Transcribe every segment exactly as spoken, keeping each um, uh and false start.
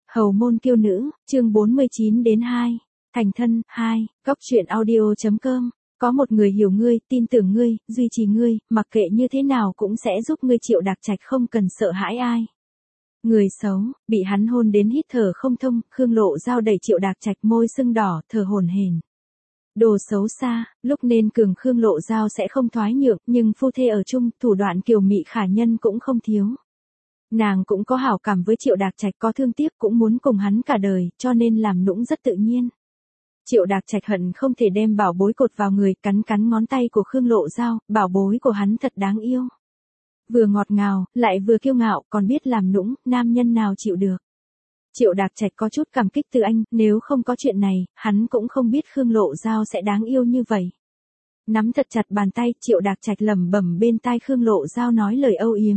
Hầu môn kiêu nữ, chương bốn mươi chín đến hai. Thành thân, hai. Góc truyện audio.com. Có một người hiểu ngươi, tin tưởng ngươi, duy trì ngươi, mặc kệ như thế nào cũng sẽ giúp ngươi. Triệu Đạc Trạch không cần sợ hãi ai. Người xấu, bị hắn hôn đến hít thở không thông, Khương Lộ Giao đẩy Triệu Đạc Trạch, môi sưng đỏ, thở hổn hển. Đồ xấu xa, lúc nên cường Khương Lộ Giao sẽ không thoái nhượng, nhưng phu thê ở chung, thủ đoạn kiều mị khả nhân cũng không thiếu. Nàng cũng có hảo cảm với Triệu Đạc Trạch, có thương tiếc, cũng muốn cùng hắn cả đời, cho nên làm nũng rất tự nhiên. Triệu Đạc Trạch hận không thể đem bảo bối cột vào người, cắn cắn ngón tay của Khương Lộ Giao, bảo bối của hắn thật đáng yêu. Vừa ngọt ngào, lại vừa kiêu ngạo, còn biết làm nũng, nam nhân nào chịu được. Triệu Đạc Trạch có chút cảm kích từ anh, nếu không có chuyện này, hắn cũng không biết Khương Lộ Giao sẽ đáng yêu như vậy. Nắm thật chặt bàn tay, Triệu Đạc Trạch lẩm bẩm bên tai Khương Lộ Giao nói lời âu yếm.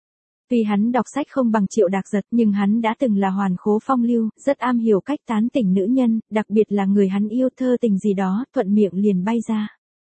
Vì hắn đọc sách không bằng Triệu Đạc Giật, nhưng hắn đã từng là hoàn khố phong lưu, rất am hiểu cách tán tỉnh nữ nhân, đặc biệt là người hắn yêu, thơ tình gì đó, thuận miệng liền bay ra.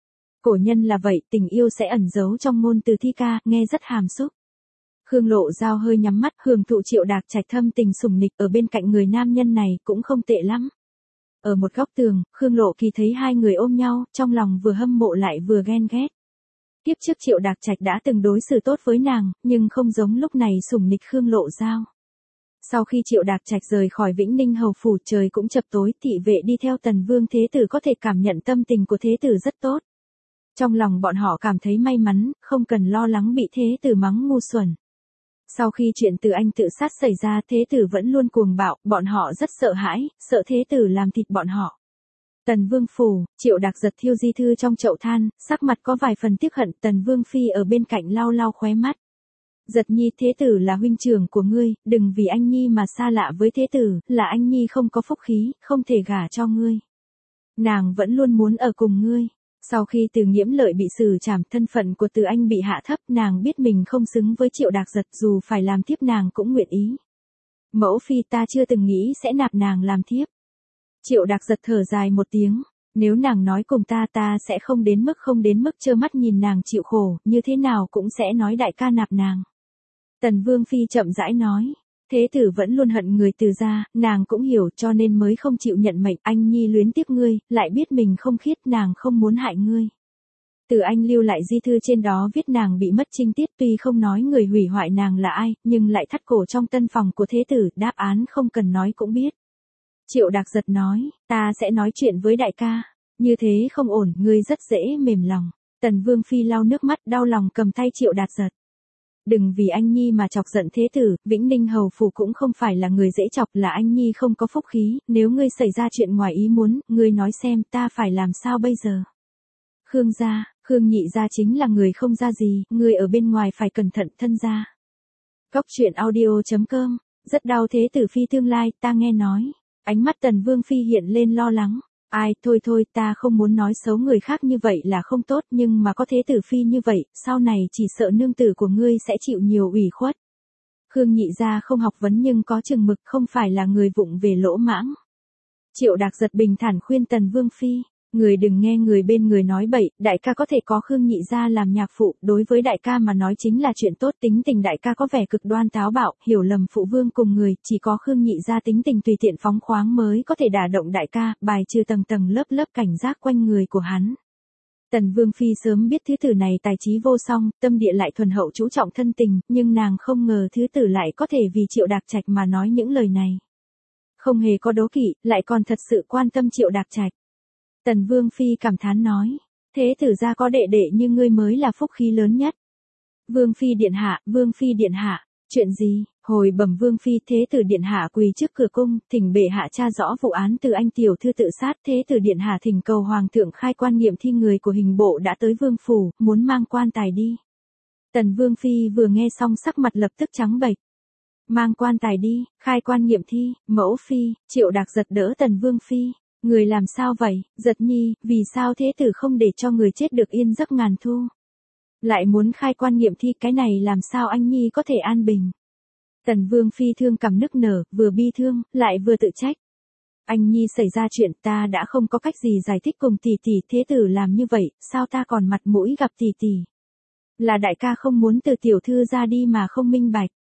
Cổ nhân là vậy, tình yêu sẽ ẩn giấu trong ngôn từ thi ca, nghe rất hàm xúc. Khương Lộ Giao hơi nhắm mắt, hưởng thụ Triệu Đạc Trạch thâm tình sủng nịch ở bên cạnh người nam nhân này cũng không tệ lắm. Ở một góc tường, Khương Lộ Kỳ thấy hai người ôm nhau, trong lòng vừa hâm mộ lại vừa ghen ghét. Tiếp trước Triệu Đạc Trạch đã từng đối xử tốt với nàng, nhưng không giống lúc này sủng nịch Khương Lộ Giao. Sau khi Triệu Đạc Trạch rời khỏi Vĩnh Ninh hầu phủ, trời cũng chập tối, thị vệ đi theo Tần Vương Thế Tử có thể cảm nhận tâm tình của Thế Tử rất tốt. Trong lòng bọn họ cảm thấy may mắn, không cần lo lắng bị Thế Tử mắng ngu xuẩn. Sau khi chuyện Từ Anh tự sát xảy ra, Thế Tử vẫn luôn cuồng bạo, bọn họ rất sợ hãi, sợ Thế Tử làm thịt bọn họ. Tần Vương phủ, Triệu Đạc Giật thiêu di thư trong chậu than, sắc mặt có vài phần tiếc hận. Tần Vương phi ở bên cạnh lau lau khóe mắt. Giật nhi, Thế Tử là huynh trưởng của ngươi, đừng vì anh nhi mà xa lạ với Thế Tử, là anh nhi không có phúc khí, không thể gả cho ngươi. Nàng vẫn luôn muốn ở cùng ngươi. Sau khi Từ Nghiễm Lợi bị xử trảm, thân phận của Từ Anh bị hạ thấp, nàng biết mình không xứng với Triệu Đạc Giật, dù phải làm thiếp nàng cũng nguyện ý. Mẫu phi, ta chưa từng nghĩ sẽ nạp nàng làm thiếp. Triệu Đạc Giật thở dài một tiếng, nếu nàng nói cùng ta, ta sẽ không đến mức không đến mức trơ mắt nhìn nàng chịu khổ, như thế nào cũng sẽ nói đại ca nạp nàng. Tần Vương phi chậm rãi nói, Thế Tử vẫn luôn hận người Từ gia, nàng cũng hiểu, cho nên mới không chịu nhận mệnh. Anh nhi luyến tiếc ngươi, lại biết mình không khiết, nàng không muốn hại ngươi. Từ Anh lưu lại di thư, trên đó viết nàng bị mất trinh tiết, tuy không nói người hủy hoại nàng là ai, nhưng lại thắt cổ trong tân phòng của Thế Tử, đáp án không cần nói cũng biết. Triệu Đạc Giật nói, ta sẽ nói chuyện với đại ca, như thế không ổn, ngươi rất dễ mềm lòng. Tần Vương phi lau nước mắt, đau lòng cầm tay Triệu Đạc Giật. Đừng vì anh nhi mà chọc giận Thế Tử, Vĩnh Ninh hầu phủ cũng không phải là người dễ chọc, là anh nhi không có phúc khí, nếu ngươi xảy ra chuyện ngoài ý muốn, ngươi nói xem ta phải làm sao bây giờ. Khương gia, Khương nhị gia chính là người không ra gì, ngươi ở bên ngoài phải cẩn thận thân gia. Góc truyện audio.com, rất đau Thế Tử phi tương lai, ta nghe nói. Ánh mắt Tần Vương phi hiện lên lo lắng. Ai, thôi thôi, ta không muốn nói xấu người khác như vậy là không tốt, nhưng mà có Thế Tử phi như vậy, sau này chỉ sợ nương tử của ngươi sẽ chịu nhiều ủy khuất. Khương nhị gia không học vấn nhưng có chừng mực, không phải là người vụng về lỗ mãng. Triệu Đạc Giật bình thản khuyên Tần Vương phi, người đừng nghe người bên người nói bậy, đại ca có thể có Khương nhị gia làm nhạc phụ, đối với đại ca mà nói chính là chuyện tốt. Tính tình đại ca có vẻ cực đoan táo bạo, hiểu lầm phụ vương cùng người, chỉ có Khương nhị gia tính tình tùy tiện phóng khoáng mới có thể đả động đại ca, bài trừ tầng tầng lớp lớp cảnh giác quanh người của hắn. Tần Vương phi sớm biết thứ tử này tài trí vô song, tâm địa lại thuần hậu chú trọng thân tình, nhưng nàng không ngờ thứ tử lại có thể vì Triệu Đạc Trạch mà nói những lời này. Không hề có đố kỵ, lại còn thật sự quan tâm Triệu Đạc Trạch. Tần Vương phi cảm thán nói, Thế Tử gia có đệ đệ như ngươi mới là phúc khí lớn nhất. Vương phi điện hạ, Vương phi điện hạ, chuyện gì? Hồi bẩm Vương phi, Thế Tử điện hạ quỳ trước cửa cung, thỉnh bệ hạ tra rõ vụ án Từ Anh tiểu thư tự sát. Thế Tử điện hạ thỉnh cầu hoàng thượng khai quan nghiệm thi, người của hình bộ đã tới vương phủ, muốn mang quan tài đi. Tần Vương phi vừa nghe xong sắc mặt lập tức trắng bệch. Mang quan tài đi, khai quan nghiệm thi, mẫu phi. Triệu Đạc Giật đỡ Tần Vương phi. Người làm sao vậy, Giật nhi, vì sao Thế Tử không để cho người chết được yên giấc ngàn thu? Lại muốn khai quan nghiệm thi, cái này làm sao anh nhi có thể an bình? Tần Vương phi thương cảm nức nở, vừa bi thương, lại vừa tự trách. Anh nhi xảy ra chuyện, ta đã không có cách gì giải thích cùng tỷ tỷ, Thế Tử làm như vậy, sao ta còn mặt mũi gặp tỷ tỷ? Là đại ca không muốn từ tiểu thư ra đi mà không minh bạch.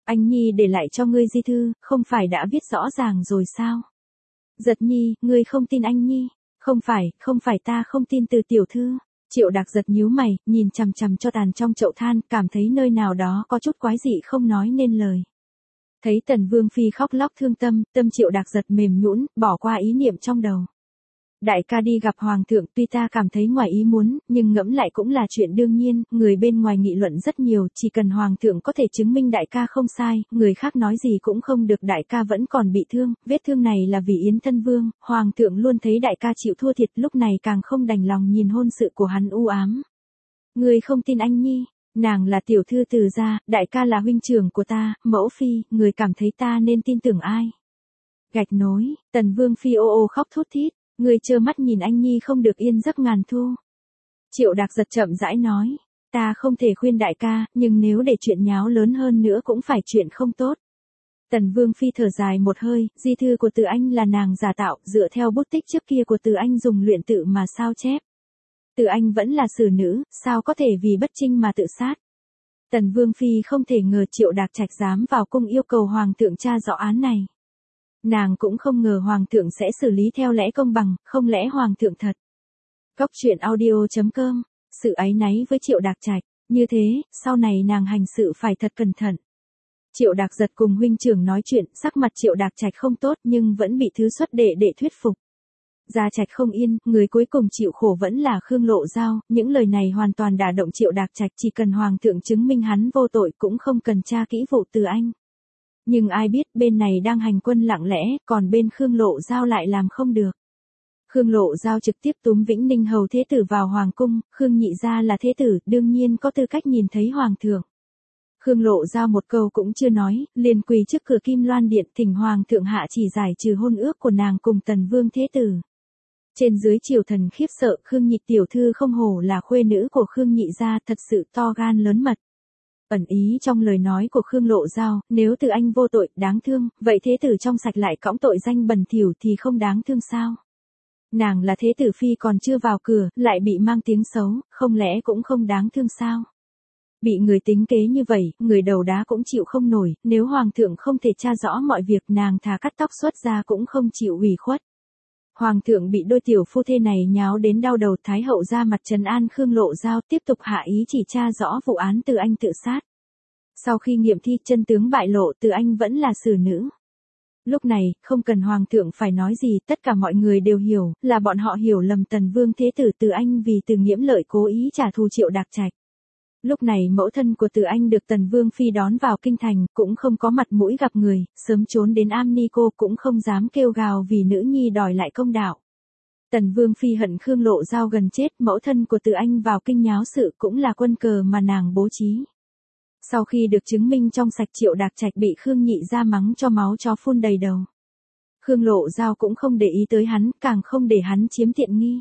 Anh Nhi để lại cho ngươi di thư, không phải đã viết rõ ràng rồi sao? Giật Nhi, ngươi không tin anh Nhi? Không phải, không phải ta không tin từ tiểu thư. Triệu Đạc Giật nhíu mày, nhìn chằm chằm cho tàn trong chậu than, cảm thấy nơi nào đó có chút quái dị không nói nên lời. Thấy Tần Vương Phi khóc lóc thương tâm, tâm Triệu Đạc Giật mềm nhũn, bỏ qua ý niệm trong đầu. Đại ca đi gặp Hoàng thượng, tuy ta cảm thấy ngoài ý muốn, nhưng ngẫm lại cũng là chuyện đương nhiên, người bên ngoài nghị luận rất nhiều, chỉ cần Hoàng thượng có thể chứng minh đại ca không sai, người khác nói gì cũng không được, đại ca vẫn còn bị thương, vết thương này là vì Yến Thân Vương, Hoàng thượng luôn thấy đại ca chịu thua thiệt, lúc này càng không đành lòng nhìn hôn sự của hắn u ám. Người không tin anh Nhi, nàng là tiểu thư Từ gia, đại ca là huynh trưởng của ta, mẫu phi, người cảm thấy ta nên tin tưởng ai? Gạch nối, Tần Vương Phi ô ô khóc thút thít. Người trơ mắt nhìn anh Nhi không được yên giấc ngàn thu. Triệu Đạc Giật chậm rãi nói, ta không thể khuyên đại ca, nhưng nếu để chuyện nháo lớn hơn nữa cũng phải chuyện không tốt. Tần Vương Phi thở dài một hơi, di thư của Từ Anh là nàng giả tạo, dựa theo bút tích trước kia của Từ Anh dùng luyện tự mà sao chép. Từ Anh vẫn là xử nữ, sao có thể vì bất trinh mà tự sát. Tần Vương Phi không thể ngờ Triệu Đạc Trạch dám vào cung yêu cầu Hoàng thượng tra rõ án này. Nàng cũng không ngờ Hoàng thượng sẽ xử lý theo lẽ công bằng, không lẽ Hoàng thượng thật. Cóc truyện audio chấm com, sự áy náy với Triệu Đạc Trạch, như thế, sau này nàng hành sự phải thật cẩn thận. Triệu Đạc Giật cùng huynh trưởng nói chuyện, sắc mặt Triệu Đạc Trạch không tốt nhưng vẫn bị thứ xuất đệ đệ thuyết phục. Gia Trạch không yên, người cuối cùng chịu khổ vẫn là Khương Lộ Giao, những lời này hoàn toàn đả động Triệu Đạc Trạch, chỉ cần Hoàng thượng chứng minh hắn vô tội cũng không cần tra kỹ vụ Từ Anh. Nhưng ai biết bên này đang hành quân lặng lẽ, còn bên Khương Lộ Giao lại làm không được. Khương Lộ Giao trực tiếp túm Vĩnh Ninh hầu thế tử vào hoàng cung, Khương nhị gia là thế tử, đương nhiên có tư cách nhìn thấy hoàng thượng. Khương Lộ Giao một câu cũng chưa nói, liền quỳ trước cửa Kim Loan Điện thỉnh hoàng thượng hạ chỉ giải trừ hôn ước của nàng cùng Tần Vương thế tử. Trên dưới triều thần khiếp sợ, Khương nhị tiểu thư không hổ là khuê nữ của Khương nhị gia, thật sự to gan lớn mật. Ẩn ý trong lời nói của Khương Lộ Giao, nếu Từ Anh vô tội, đáng thương, vậy thế tử trong sạch lại cõng tội danh bẩn thỉu thì không đáng thương sao? Nàng là thế tử phi còn chưa vào cửa, lại bị mang tiếng xấu, không lẽ cũng không đáng thương sao? Bị người tính kế như vậy, người đầu đá cũng chịu không nổi, nếu Hoàng thượng không thể tra rõ mọi việc nàng thà cắt tóc xuất ra cũng không chịu ủy khuất. Hoàng thượng bị đôi tiểu phu thê này nháo đến đau đầu, Thái hậu ra mặt trấn an Khương Lộ Giao, tiếp tục hạ ý chỉ tra rõ vụ án Từ Anh tự sát. Sau khi nghiệm thi chân tướng bại lộ, Từ Anh vẫn là xử nữ. Lúc này, không cần Hoàng thượng phải nói gì, tất cả mọi người đều hiểu, là bọn họ hiểu lầm Tần Vương thế tử Từ Anh vì Từ Nghiễm Lợi cố ý trả thù Triệu Đạc Trạch. Lúc này mẫu thân của Từ Anh được Tần Vương Phi đón vào kinh thành, cũng không có mặt mũi gặp người, sớm trốn đến Am Ni Cô cũng không dám kêu gào vì nữ nhi đòi lại công đạo. Tần Vương Phi hận Khương Lộ Giao gần chết, mẫu thân của Từ Anh vào kinh nháo sự cũng là quân cờ mà nàng bố trí. Sau khi được chứng minh trong sạch, Triệu Đạc Trạch bị Khương nhị gia mắng cho máu chó phun đầy đầu. Khương Lộ Giao cũng không để ý tới hắn, càng không để hắn chiếm tiện nghi.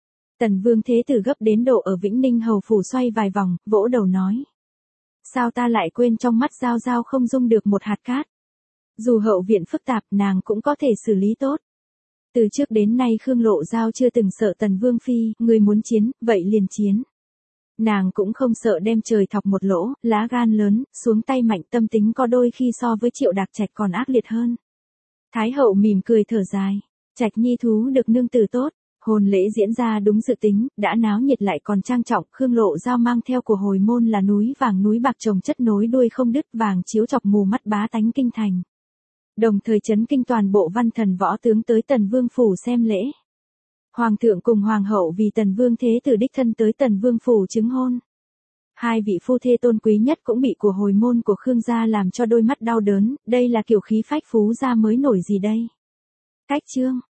Tần Vương thế tử gấp đến độ ở Vĩnh Ninh hầu phủ xoay vài vòng, vỗ đầu nói. Sao ta lại quên trong mắt Giao Giao không dung được một hạt cát. Dù hậu viện phức tạp nàng cũng có thể xử lý tốt. Từ trước đến nay Khương Lộ Giao chưa từng sợ Tần Vương Phi, người muốn chiến, vậy liền chiến. Nàng cũng không sợ đem trời thọc một lỗ, lá gan lớn, xuống tay mạnh, tâm tính có đôi khi so với Triệu Đạc Trạch còn ác liệt hơn. Thái hậu mỉm cười thở dài, Trạch nhi thú được nương tử tốt. Hôn lễ diễn ra đúng dự tính, đã náo nhiệt lại còn trang trọng, Khương Lộ Giao mang theo của hồi môn là núi vàng núi bạc chồng chất nối đuôi không đứt, vàng chiếu chọc mù mắt bá tánh kinh thành. Đồng thời chấn kinh toàn bộ văn thần võ tướng tới Tần Vương phủ xem lễ. Hoàng thượng cùng hoàng hậu vì Tần Vương thế tử đích thân tới Tần Vương phủ chứng hôn. Hai vị phu thê tôn quý nhất cũng bị của hồi môn của Khương gia làm cho đôi mắt đau đớn, đây là kiểu khí phách phú gia mới nổi gì đây. Cách chương